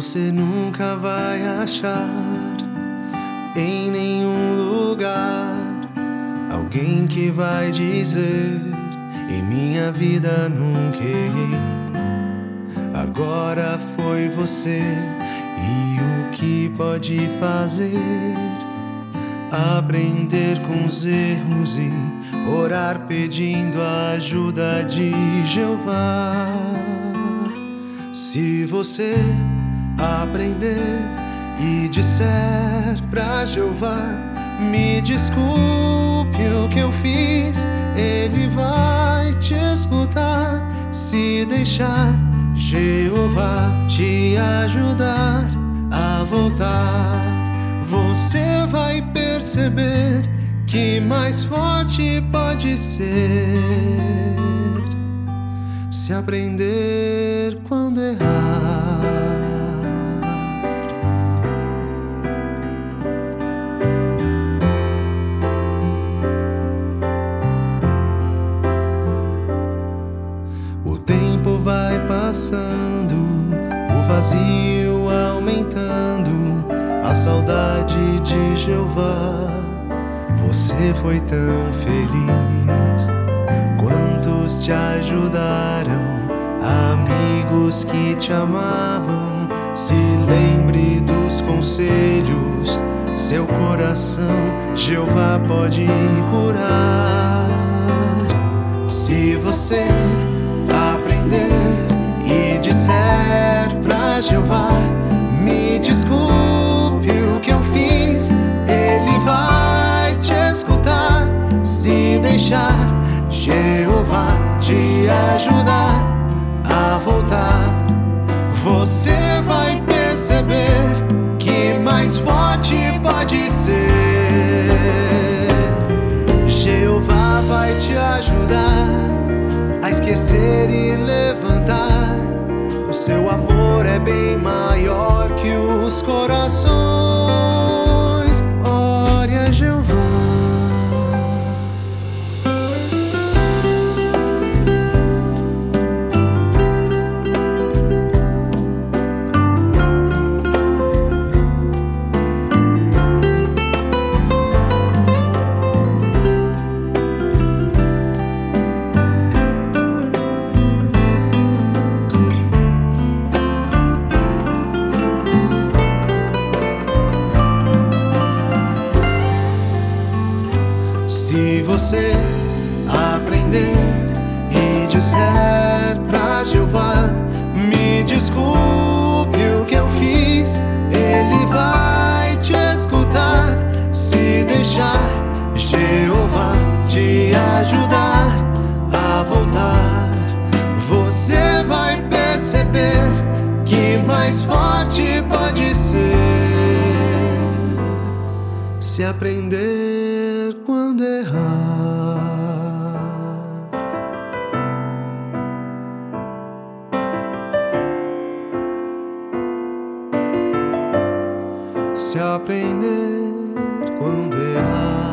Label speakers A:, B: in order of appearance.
A: Você nunca vai achar em nenhum lugar alguém que vai dizer: em minha vida nunca errei. Agora foi você, e o que pode fazer? Aprender com os erros e orar pedindo a ajuda de Jeová. Se você aprender e disser pra Jeová: me desculpe o que eu fiz, Ele vai te escutar. Se deixar Jeová te ajudar a voltar, você vai perceber que mais forte pode ser se aprender quando errar. O tempo vai passando, o vazio aumentando, a saudade de Jeová. Você foi tão feliz. Quantos te ajudaram, amigos que te amavam? Se lembre dos conselhos, seu coração Jeová pode curar. Se você aprender e disser pra Jeová: me desculpe o que eu fiz, Ele vai te escutar. Se deixar Jeová te ajudar a voltar, você vai perceber que mais forte pode ser. Jeová vai te ajudar a esquecer e levantar. O seu amor é bem maior que os corações. Ore a Jeová. Se você aprender e disser pra Jeová: me desculpe o que eu fiz, Ele vai te escutar. Se deixar Jeová te ajudar a voltar, você vai perceber que mais forte pode ser se aprender quando errar. Se aprender quando errar.